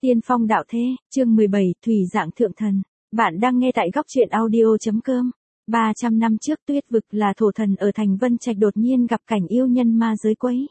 Tiên phong đạo thế, chương 17, Thủy dạng thượng thần. Bạn đang nghe tại góc truyện audio.com. 300 năm trước Tuyết Vực là thổ thần ở thành Vân Trạch đột nhiên gặp cảnh yêu nhân ma giới quấy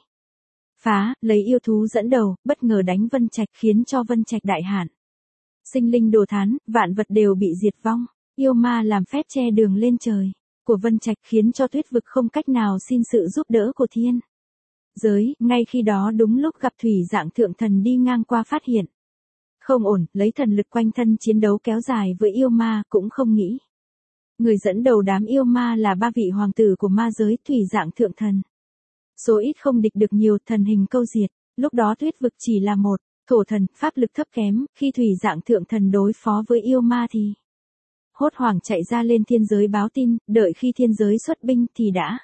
phá, lấy yêu thú dẫn đầu, bất ngờ đánh Vân Trạch khiến cho Vân Trạch đại hạn. Sinh linh đồ thán, vạn vật đều bị diệt vong, yêu ma làm phép che đường lên trời của Vân Trạch khiến cho Tuyết Vực không cách nào xin sự giúp đỡ của thiên giới. Ngay khi đó đúng lúc gặp Thủy dạng thượng thần đi ngang qua phát hiện không ổn, lấy thần lực quanh thân chiến đấu kéo dài với yêu ma, cũng không nghĩ người dẫn đầu đám yêu ma là 3 vị hoàng tử của ma giới Thủy dạng thượng thần. Số ít không địch được nhiều, thần hình câu diệt. Lúc đó Tuyết Vực chỉ là một thổ thần, pháp lực thấp kém, khi Thủy dạng thượng thần đối phó với yêu ma thì hốt hoảng chạy ra lên thiên giới báo tin, đợi khi thiên giới xuất binh thì đã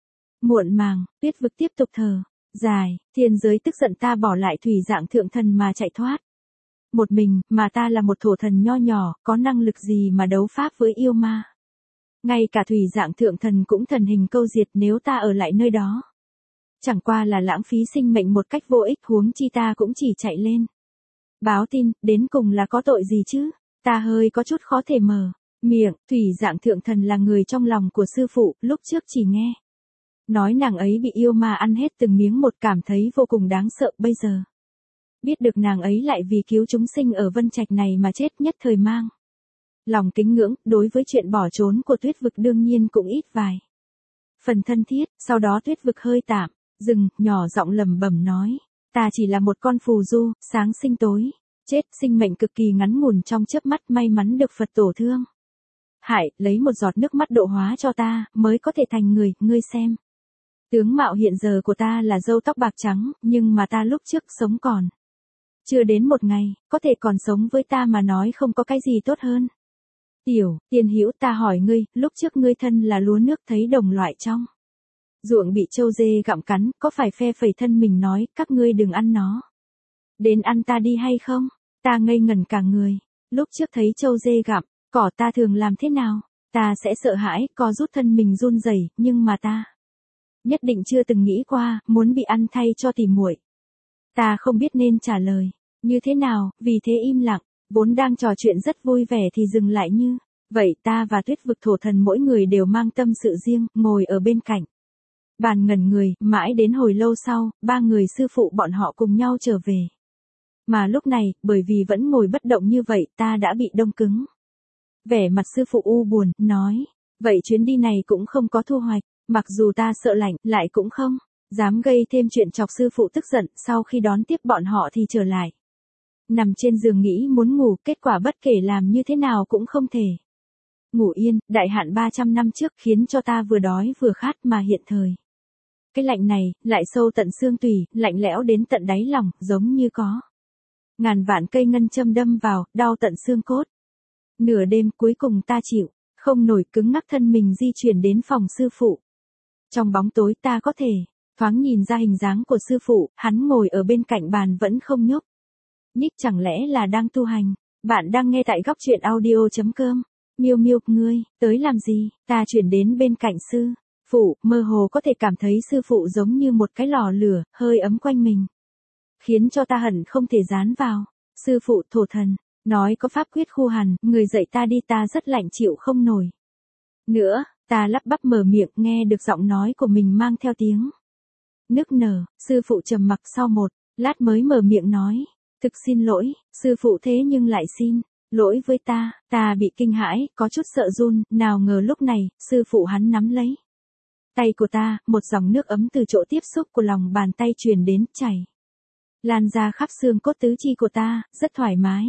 muộn màng. Tuyết Vực tiếp tục thở dài, thiên giới tức giận ta bỏ lại Thủy dạng thượng thần mà chạy thoát một mình, mà ta là một thổ thần nho nhỏ, có năng lực gì mà đấu pháp với yêu ma. Ngay cả Thủy dạng thượng thần cũng thần hình câu diệt, nếu ta ở lại nơi đó chẳng qua là lãng phí sinh mệnh một cách vô ích, huống chi ta cũng chỉ chạy lên báo tin, đến cùng là có tội gì chứ. Ta hơi có chút khó thể mở miệng. Thủy dạng thượng thần là người trong lòng của sư phụ, lúc trước chỉ nghe nói nàng ấy bị yêu ma ăn hết từng miếng một, cảm thấy vô cùng đáng sợ. Bây giờ biết được nàng ấy lại vì cứu chúng sinh ở Vân Trạch này mà chết, nhất thời mang lòng kính ngưỡng, đối với chuyện bỏ trốn của Tuyết Vực đương nhiên cũng ít vài phần thân thiết. Sau đó Tuyết Vực hơi tạm dừng, nhỏ giọng lẩm bẩm nói, ta chỉ là một con phù du, sáng sinh tối chết, sinh mệnh cực kỳ ngắn ngủn, trong chớp mắt may mắn được Phật tổ thương hại, lấy một giọt nước mắt độ hóa cho ta, mới có thể thành người. Ngươi xem, tướng mạo hiện giờ của ta là râu tóc bạc trắng, nhưng mà ta lúc trước sống còn chưa đến một ngày, có thể còn sống với ta mà nói không có cái gì tốt hơn. Tiểu tiên hữu, ta hỏi ngươi, lúc trước ngươi thân là lúa nước, thấy đồng loại trong ruộng bị trâu dê gặm cắn, có phải phe phẩy thân mình nói, các ngươi đừng ăn nó, đến ăn ta đi hay không? Ta ngây ngẩn cả người, lúc trước thấy trâu dê gặm cỏ ta thường làm thế nào? Ta sẽ sợ hãi, co rút thân mình run rẩy, nhưng mà ta nhất định chưa từng nghĩ qua muốn bị ăn thay cho tỉ muội. Ta không biết nên trả lời như thế nào, vì thế im lặng. Vốn đang trò chuyện rất vui vẻ thì dừng lại như vậy. Ta và Tuyết Vực thổ thần mỗi người đều mang tâm sự riêng, ngồi ở bên cạnh bàn ngẩn người, mãi đến hồi lâu sau, 3 người sư phụ bọn họ cùng nhau trở về. Mà lúc này, bởi vì vẫn ngồi bất động như vậy, ta đã bị đông cứng. Vẻ mặt sư phụ u buồn, nói, vậy chuyến đi này cũng không có thu hoạch, mặc dù ta sợ lạnh, lại cũng không dám gây thêm chuyện chọc sư phụ tức giận. Sau khi đón tiếp bọn họ thì trở lại nằm trên giường nghĩ muốn ngủ, kết quả bất kể làm như thế nào cũng không thể ngủ yên. Đại hạn 300 năm trước khiến cho ta vừa đói vừa khát, mà hiện thời cái lạnh này lại sâu tận xương tủy, lạnh lẽo đến tận đáy lòng, giống như có ngàn vạn cây ngân châm đâm vào, đau tận xương cốt. Nửa đêm cuối cùng ta chịu không nổi, cứng ngắc thân mình di chuyển đến phòng sư phụ. Trong bóng tối ta có thể thoáng nhìn ra hình dáng của sư phụ, hắn ngồi ở bên cạnh bàn vẫn không nhúc nhích, chẳng lẽ là đang tu hành. Bạn đang nghe tại góc truyện audio.com. Miêu Miêu, ngươi tới làm gì? Ta chuyển đến bên cạnh sư phụ, mơ hồ có thể cảm thấy sư phụ giống như một cái lò lửa, hơi ấm quanh mình, khiến cho ta hận không thể dán vào. Sư phụ thổ thần nói có pháp quyết khu hàn, người dạy ta đi, ta rất lạnh chịu không nổi nữa. Ta lắp bắp mở miệng, nghe được giọng nói của mình mang theo tiếng nức nở. Sư phụ trầm mặc sau một lát mới mở miệng nói, thực xin lỗi, sư phụ, thế nhưng lại xin lỗi với ta. Ta bị kinh hãi, có chút sợ run, nào ngờ lúc này, sư phụ hắn nắm lấy tay của ta, một dòng nước ấm từ chỗ tiếp xúc của lòng bàn tay truyền đến, chảy lan ra khắp xương cốt tứ chi của ta, rất thoải mái.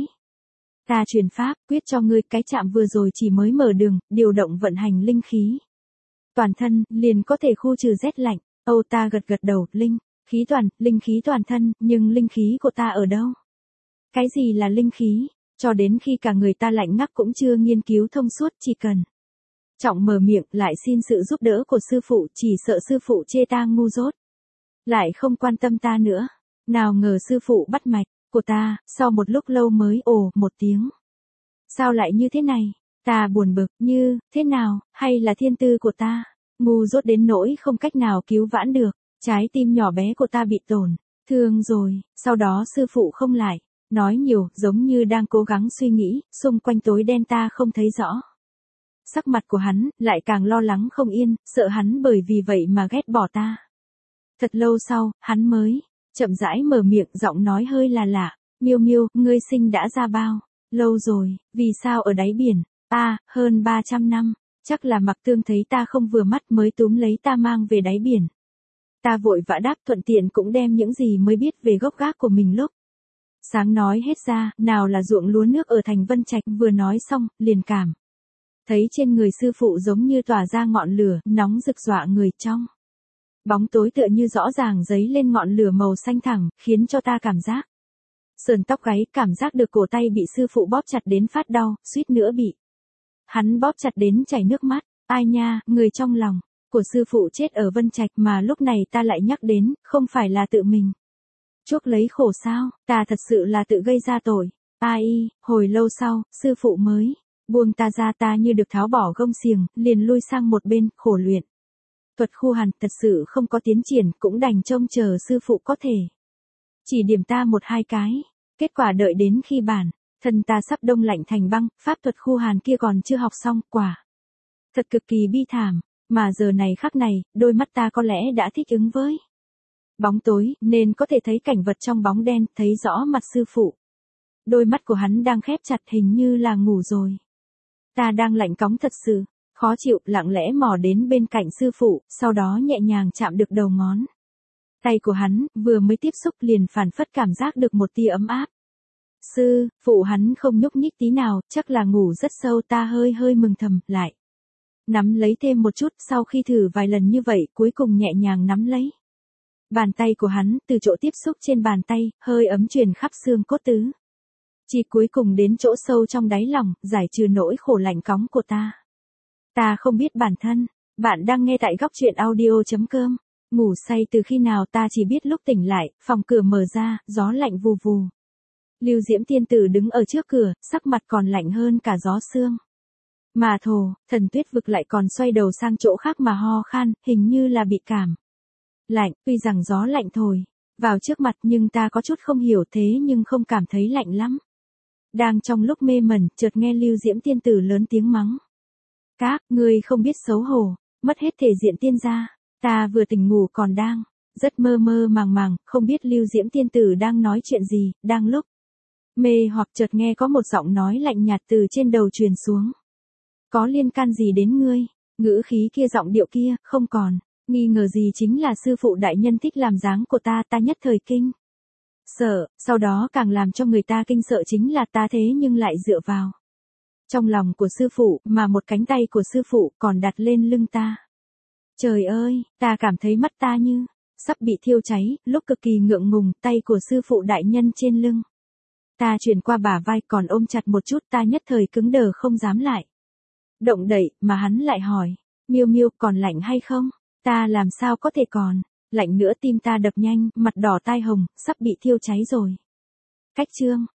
Ta truyền pháp quyết cho ngươi, cái chạm vừa rồi chỉ mới mở đường, điều động vận hành linh khí toàn thân, liền có thể khu trừ rét lạnh. Âu, ta gật gật đầu, linh khí toàn thân, nhưng linh khí của ta ở đâu? Cái gì là linh khí? Cho đến khi cả người ta lạnh ngắt cũng chưa nghiên cứu thông suốt, chỉ cần trọng mở miệng lại xin sự giúp đỡ của sư phụ, chỉ sợ sư phụ chê ta ngu dốt, lại không quan tâm ta nữa. Nào ngờ sư phụ bắt mạch của ta, sau một lúc lâu mới ồ một tiếng. Sao lại như thế này? Ta buồn bực, như thế nào, hay là thiên tư của ta ngu dốt đến nỗi không cách nào cứu vãn được? Trái tim nhỏ bé của ta bị tổn thương rồi. Sau đó sư phụ không lại Nói nhiều, giống như đang cố gắng suy nghĩ, xung quanh tối đen ta không thấy rõ. Sắc mặt của hắn, lại càng lo lắng không yên, sợ hắn bởi vì vậy mà ghét bỏ ta. Thật lâu sau, hắn mới, chậm rãi mở miệng, giọng nói hơi là lạ. Miêu Miêu, ngươi sinh đã ra bao lâu rồi, vì sao ở đáy biển? Hơn 300 năm, chắc là Mặc Tương thấy ta không vừa mắt mới túm lấy ta mang về đáy biển. Ta vội vã đáp, thuận tiện cũng đem những gì mới biết về gốc gác của mình lúc sáng nói hết ra, nào là ruộng lúa nước ở thành Vân Trạch, vừa nói xong, liền cảm thấy trên người sư phụ giống như tỏa ra ngọn lửa, nóng rực dọa người trong. Bóng tối tựa như rõ ràng giấy lên ngọn lửa màu xanh thẳng, khiến cho ta cảm giác sườn tóc gáy, cảm giác được cổ tay bị sư phụ bóp chặt đến phát đau, suýt nữa bị hắn bóp chặt đến chảy nước mắt. Ai nha, người trong lòng của sư phụ chết ở Vân Trạch mà lúc này ta lại nhắc đến, không phải là tự mình chuốc lấy khổ sao, ta thật sự là tự gây ra tội. Hồi lâu sau, sư phụ mới buông ta ra, ta như được tháo bỏ gông xiềng, liền lui sang một bên, khổ luyện. Thuật khu hàn thật sự không có tiến triển, cũng đành trông chờ sư phụ có thể chỉ điểm ta một hai cái. Kết quả đợi đến khi bản thân ta sắp đông lạnh thành băng, pháp thuật khu hàn kia còn chưa học xong, quả thật cực kỳ bi thảm. Mà giờ này khắc này, đôi mắt ta có lẽ đã thích ứng với bóng tối, nên có thể thấy cảnh vật trong bóng đen, thấy rõ mặt sư phụ. Đôi mắt của hắn đang khép chặt, hình như là ngủ rồi. Ta đang lạnh cóng thật sự, khó chịu, lặng lẽ mò đến bên cạnh sư phụ, sau đó nhẹ nhàng chạm được đầu ngón tay của hắn, vừa mới tiếp xúc liền phản phất cảm giác được một tia ấm áp. Sư phụ hắn không nhúc nhích tí nào, chắc là ngủ rất sâu, ta hơi mừng thầm, lại nắm lấy thêm một chút, sau khi thử vài lần như vậy, cuối cùng nhẹ nhàng nắm lấy bàn tay của hắn, từ chỗ tiếp xúc trên bàn tay, hơi ấm truyền khắp xương cốt tứ chi, cuối cùng đến chỗ sâu trong đáy lòng, giải trừ nỗi khổ lạnh cóng của ta. Ta không biết bản thân. Bạn đang nghe tại góc truyện audio.com. Ngủ say từ khi nào ta chỉ biết lúc tỉnh lại, phòng cửa mở ra, gió lạnh vù vù. Lưu Diễm tiên tử đứng ở trước cửa, sắc mặt còn lạnh hơn cả gió sương. Mà thồ, thần tuyết vực lại còn xoay đầu sang chỗ khác mà ho khan, hình như là bị cảm lạnh. Tuy rằng gió lạnh thổi vào trước mặt, nhưng ta có chút không hiểu, thế nhưng không cảm thấy lạnh lắm. Đang trong lúc mê mẩn, chợt nghe Lưu Diễm tiên tử lớn tiếng mắng. Các ngươi không biết xấu hổ, mất hết thể diện tiên gia. Ta vừa tỉnh ngủ còn đang rất mơ màng, không biết Lưu Diễm tiên tử đang nói chuyện gì. Đang lúc mê hoặc, chợt nghe có một giọng nói lạnh nhạt từ trên đầu truyền xuống. Có liên can gì đến ngươi? Ngữ khí kia, giọng điệu kia, không còn nghi ngờ gì chính là sư phụ đại nhân thích làm dáng của ta. Ta nhất thời kinh sợ, sau đó càng làm cho người ta kinh sợ chính là ta thế nhưng lại dựa vào trong lòng của sư phụ, mà một cánh tay của sư phụ còn đặt lên lưng ta. Trời ơi, ta cảm thấy mắt ta như sắp bị thiêu cháy, lúc cực kỳ ngượng ngùng, tay của sư phụ đại nhân trên lưng ta chuyển qua bả vai, còn ôm chặt một chút, ta nhất thời cứng đờ không dám lại động đậy, mà hắn lại hỏi, Miêu Miêu, còn lạnh hay không? Ta làm sao có thể còn lạnh nữa, tim ta đập nhanh, mặt đỏ tai hồng, sắp bị thiêu cháy rồi. Cách chương